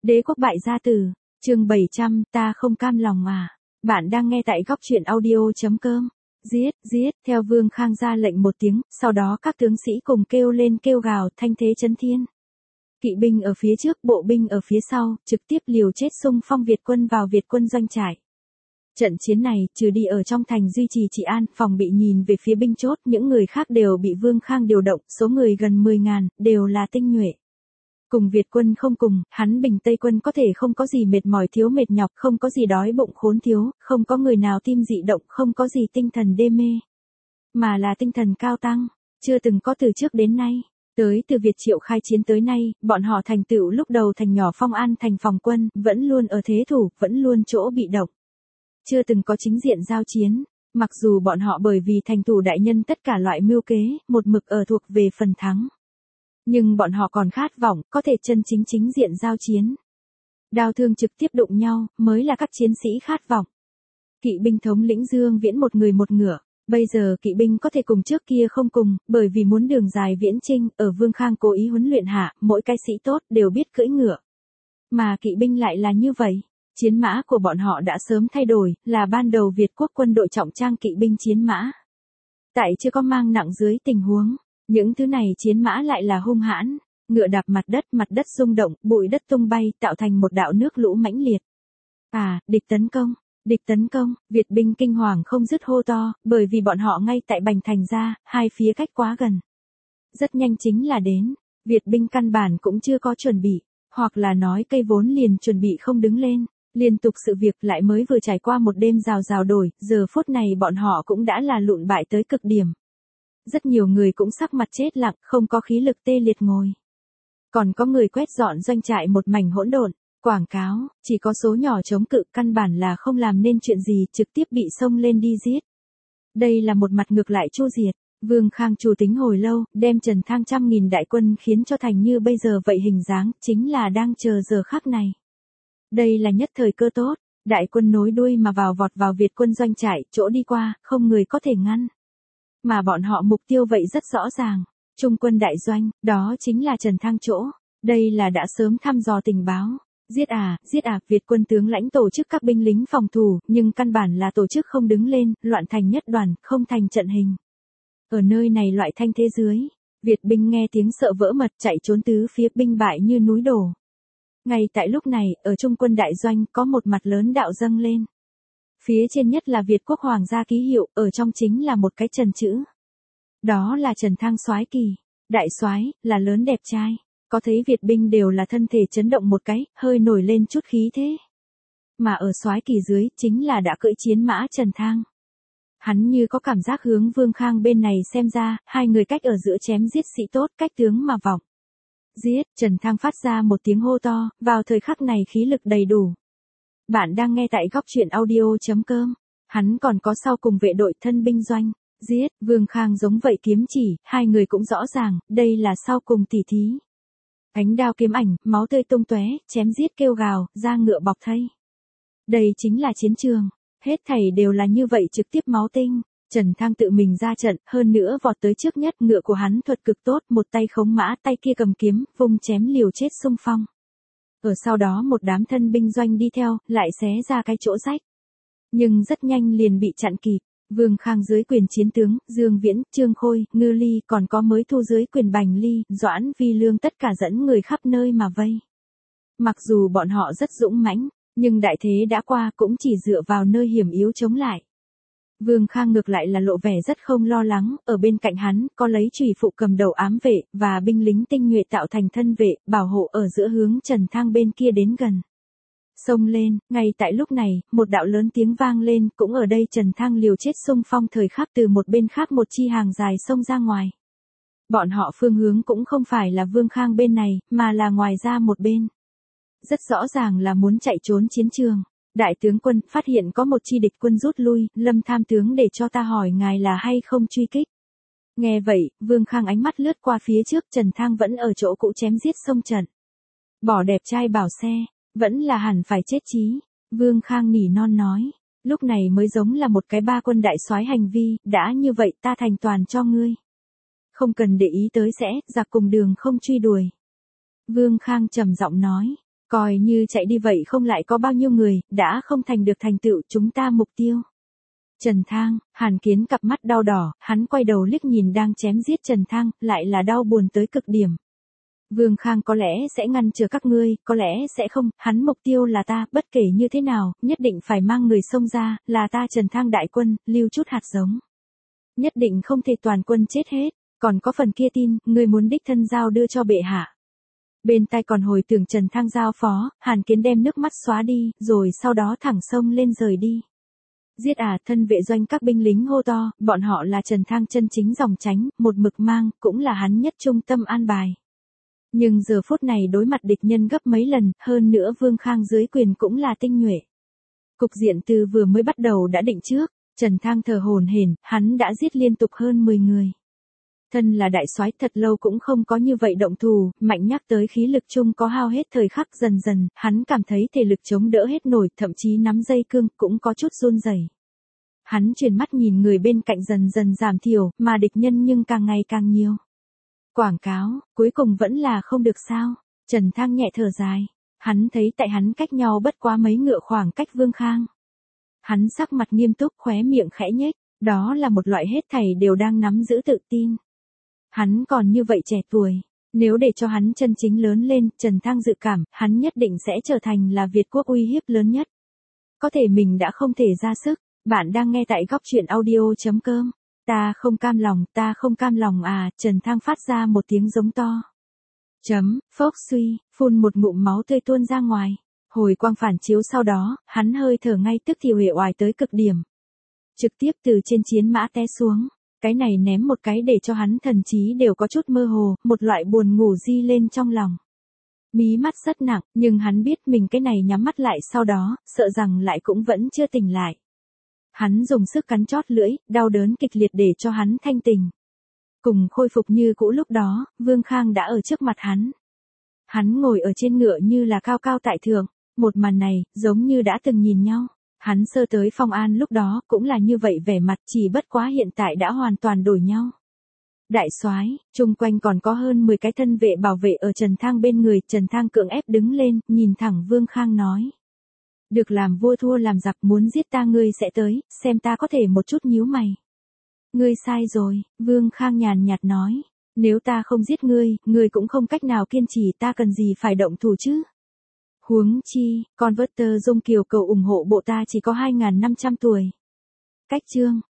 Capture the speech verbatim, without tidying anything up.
Đế quốc bại gia tử, chương bảy trăm, ta không cam lòng à. Bạn đang nghe tại góc truyện audio chấm com. Giết, giết, theo Vương Khang ra lệnh một tiếng, sau đó các tướng sĩ cùng kêu lên kêu gào thanh thế chấn thiên. Kỵ binh ở phía trước, bộ binh ở phía sau, trực tiếp liều chết xung phong Việt quân vào Việt quân doanh trại. Trận chiến này, trừ đi ở trong thành duy trì trị an, phòng bị nhìn về phía binh chốt, những người khác đều bị Vương Khang điều động, số người gần mười ngàn, đều là tinh nhuệ. Cùng Việt quân không cùng, hắn Bình Tây quân có thể không có gì mệt mỏi thiếu mệt nhọc, không có gì đói bụng khốn thiếu, không có người nào tim dị động, không có gì tinh thần đê mê. Mà là tinh thần cao tăng, chưa từng có từ trước đến nay. Tới từ Việt Triệu khai chiến tới nay, bọn họ thành tựu lúc đầu thành nhỏ Phong An thành phòng quân, vẫn luôn ở thế thủ, vẫn luôn chỗ bị động. Chưa từng có chính diện giao chiến, mặc dù bọn họ bởi vì thành thủ đại nhân tất cả loại mưu kế, một mực ở thuộc về phần thắng. Nhưng bọn họ còn khát vọng, có thể chân chính chính diện giao chiến. Đao thương trực tiếp đụng nhau, mới là các chiến sĩ khát vọng. Kỵ binh thống lĩnh Dương Viễn một người một ngựa, bây giờ kỵ binh có thể cùng trước kia không cùng, bởi vì muốn đường dài viễn chinh, ở Vương Khang cố ý huấn luyện hạ, mỗi cái sĩ tốt đều biết cưỡi ngựa. Mà kỵ binh lại là như vậy. Chiến mã của bọn họ đã sớm thay đổi, là ban đầu Việt quốc quân đội trọng trang kỵ binh chiến mã. Tại chưa có mang nặng dưới tình huống, những thứ này chiến mã lại là hung hãn, ngựa đạp mặt đất, mặt đất rung động, bụi đất tung bay, tạo thành một đạo nước lũ mãnh liệt. À, địch tấn công, địch tấn công, Việt binh kinh hoàng không dứt hô to, bởi vì bọn họ ngay tại Bành Thành ra, hai phía cách quá gần. Rất nhanh chính là đến, Việt binh căn bản cũng chưa có chuẩn bị, hoặc là nói cây vốn liền chuẩn bị không đứng lên. Liên tục sự việc lại mới vừa trải qua một đêm rào rào đổi, giờ phút này bọn họ cũng đã là lụn bại tới cực điểm. Rất nhiều người cũng sắc mặt chết lặng, không có khí lực tê liệt ngồi. Còn có người quét dọn doanh trại một mảnh hỗn độn, quảng cáo, chỉ có số nhỏ chống cự căn bản là không làm nên chuyện gì, trực tiếp bị xông lên đi giết. Đây là một mặt ngược lại chu diệt, Vương Khang chủ tính hồi lâu, đem Trần Thang trăm nghìn đại quân khiến cho thành như bây giờ vậy hình dáng, chính là đang chờ giờ khắc này. Đây là nhất thời cơ tốt, đại quân nối đuôi mà vào vọt vào Việt quân doanh trại, chỗ đi qua, không người có thể ngăn. Mà bọn họ mục tiêu vậy rất rõ ràng, Trung quân đại doanh, đó chính là Trần Thang chỗ, đây là đã sớm thăm dò tình báo. Giết à, giết à, Việt quân tướng lãnh tổ chức các binh lính phòng thủ, nhưng căn bản là tổ chức không đứng lên, loạn thành nhất đoàn, không thành trận hình. Ở nơi này loại thanh thế dưới, Việt binh nghe tiếng sợ vỡ mật chạy trốn tứ phía binh bại như núi đổ. Ngay tại lúc này, ở Trung quân đại doanh có một mặt lớn đạo dâng lên. Phía trên nhất là Việt quốc hoàng gia ký hiệu, ở trong chính là một cái trần chữ. Đó là Trần Thang soái kỳ, đại soái, là lớn đẹp trai. Có thấy Việt binh đều là thân thể chấn động một cái, hơi nổi lên chút khí thế. Mà ở soái kỳ dưới, chính là đã cưỡi chiến mã Trần Thang. Hắn như có cảm giác hướng Vương Khang bên này xem ra, hai người cách ở giữa chém giết sĩ tốt, cách tướng mà vọng. Giết, Trần Thang phát ra một tiếng hô to, vào thời khắc này khí lực đầy đủ. Bạn đang nghe tại góc truyện audio chấm com. Hắn còn có sau cùng vệ đội thân binh doanh. Giết, Vương Khang giống vậy kiếm chỉ, hai người cũng rõ ràng, đây là sau cùng tỉ thí. Ánh đao kiếm ảnh, máu tươi tung tóe, chém giết kêu gào, da ngựa bọc thây. Đây chính là chiến trường, hết thảy đều là như vậy trực tiếp máu tinh. Trần Thang tự mình ra trận, hơn nữa vọt tới trước nhất, ngựa của hắn thuật cực tốt, một tay khống mã, tay kia cầm kiếm, vung chém liều chết xung phong. Ở sau đó một đám thân binh doanh đi theo, lại xé ra cái chỗ rách. Nhưng rất nhanh liền bị chặn kịp, Vương Khang dưới quyền chiến tướng, Dương Viễn, Trương Khôi, Ngư Ly, còn có mới thu dưới quyền Bành Ly, Doãn Vi Lương tất cả dẫn người khắp nơi mà vây. Mặc dù bọn họ rất dũng mãnh, nhưng đại thế đã qua cũng chỉ dựa vào nơi hiểm yếu chống lại. Vương Khang ngược lại là lộ vẻ rất không lo lắng, ở bên cạnh hắn, có lấy chùy phụ cầm đầu ám vệ, và binh lính tinh nhuệ tạo thành thân vệ, bảo hộ ở giữa hướng Trần Thang bên kia đến gần. Xông lên, ngay tại lúc này, một đạo lớn tiếng vang lên, cũng ở đây Trần Thang liều chết xung phong thời khắc từ một bên khác một chi hàng dài xông ra ngoài. Bọn họ phương hướng cũng không phải là Vương Khang bên này, mà là ngoài ra một bên. Rất rõ ràng là muốn chạy trốn chiến trường. Đại tướng quân, phát hiện có một chi địch quân rút lui, Lâm tham tướng để cho ta hỏi ngài là hay không truy kích. Nghe vậy, Vương Khang ánh mắt lướt qua phía trước, Trần Thang vẫn ở chỗ cũ chém giết xông trận. Bỏ đẹp trai bảo xe, vẫn là hẳn phải chết chí. Vương Khang nỉ non nói, lúc này mới giống là một cái ba quân đại soái hành vi, đã như vậy ta thành toàn cho ngươi. Không cần để ý tới sẽ, giặc cùng đường không truy đuổi. Vương Khang trầm giọng nói. Coi như chạy đi vậy không lại có bao nhiêu người, đã không thành được thành tựu chúng ta mục tiêu. Trần Thang, Hàn Kiến cặp mắt đau đỏ, hắn quay đầu liếc nhìn đang chém giết Trần Thang, lại là đau buồn tới cực điểm. Vương Khang có lẽ sẽ ngăn trở các ngươi, có lẽ sẽ không, hắn mục tiêu là ta, bất kể như thế nào, nhất định phải mang người xông ra, là ta Trần Thang đại quân, lưu chút hạt giống. Nhất định không thể toàn quân chết hết, còn có phần kia tin, ngươi muốn đích thân giao đưa cho bệ hạ. Bên tai còn hồi tưởng Trần Thang giao phó, Hàn Kiến đem nước mắt xóa đi, rồi sau đó thẳng sông lên rời đi. Giết à, thân vệ doanh các binh lính hô to, bọn họ là Trần Thang chân chính dòng tránh, một mực mang, cũng là hắn nhất trung tâm an bài. Nhưng giờ phút này đối mặt địch nhân gấp mấy lần, hơn nữa Vương Khang dưới quyền cũng là tinh nhuệ. Cục diện từ vừa mới bắt đầu đã định trước, Trần Thang thở hổn hển, hắn đã giết liên tục hơn mười người. Thân là đại soái thật lâu cũng không có như vậy động thủ, mạnh nhắc tới khí lực chung có hao hết thời khắc dần dần, hắn cảm thấy thể lực chống đỡ hết nổi, thậm chí nắm dây cương cũng có chút run rẩy. Hắn chuyển mắt nhìn người bên cạnh dần dần giảm thiểu, mà địch nhân nhưng càng ngày càng nhiều. Quảng cáo, cuối cùng vẫn là không được sao. Trần Thang nhẹ thở dài. Hắn thấy tại hắn cách nhau bất quá mấy ngựa khoảng cách Vương Khang. Hắn sắc mặt nghiêm túc khóe miệng khẽ nhếch, đó là một loại hết thảy đều đang nắm giữ tự tin. Hắn còn như vậy trẻ tuổi, nếu để cho hắn chân chính lớn lên, Trần Thang dự cảm, hắn nhất định sẽ trở thành là Việt quốc uy hiếp lớn nhất. Có thể mình đã không thể ra sức, bạn đang nghe tại góc truyện audio.com. Ta không cam lòng, ta không cam lòng à, Trần Thang phát ra một tiếng giống to. Chấm, phốc suy, phun một ngụm máu tươi tuôn ra ngoài. Hồi quang phản chiếu sau đó, hắn hơi thở ngay tức thì uể oải tới cực điểm. Trực tiếp từ trên chiến mã té xuống. Cái này ném một cái để cho hắn thần trí đều có chút mơ hồ, một loại buồn ngủ di lên trong lòng. Mí mắt rất nặng, nhưng hắn biết mình cái này nhắm mắt lại sau đó, sợ rằng lại cũng vẫn chưa tỉnh lại. Hắn dùng sức cắn chót lưỡi, đau đớn kịch liệt để cho hắn thanh tỉnh. Cùng khôi phục như cũ lúc đó, Vương Khang đã ở trước mặt hắn. Hắn ngồi ở trên ngựa như là cao cao tại thượng, một màn này, giống như đã từng nhìn nhau. Hắn sơ tới Phong An lúc đó, cũng là như vậy vẻ mặt, chỉ bất quá hiện tại đã hoàn toàn đổi nhau. Đại soái, chung quanh còn có hơn mười cái thân vệ bảo vệ ở Trần Thang bên người, Trần Thang cưỡng ép đứng lên, nhìn thẳng Vương Khang nói. Được làm vua thua làm giặc, muốn giết ta ngươi sẽ tới, xem ta có thể một chút nhíu mày. Ngươi sai rồi, Vương Khang nhàn nhạt nói. Nếu ta không giết ngươi, ngươi cũng không cách nào kiên trì, ta cần gì phải động thủ chứ. Huống chi, Converter Dung Kiều cầu ủng hộ bộ ta chỉ có hai nghìn năm trăm tuổi. Cách chương.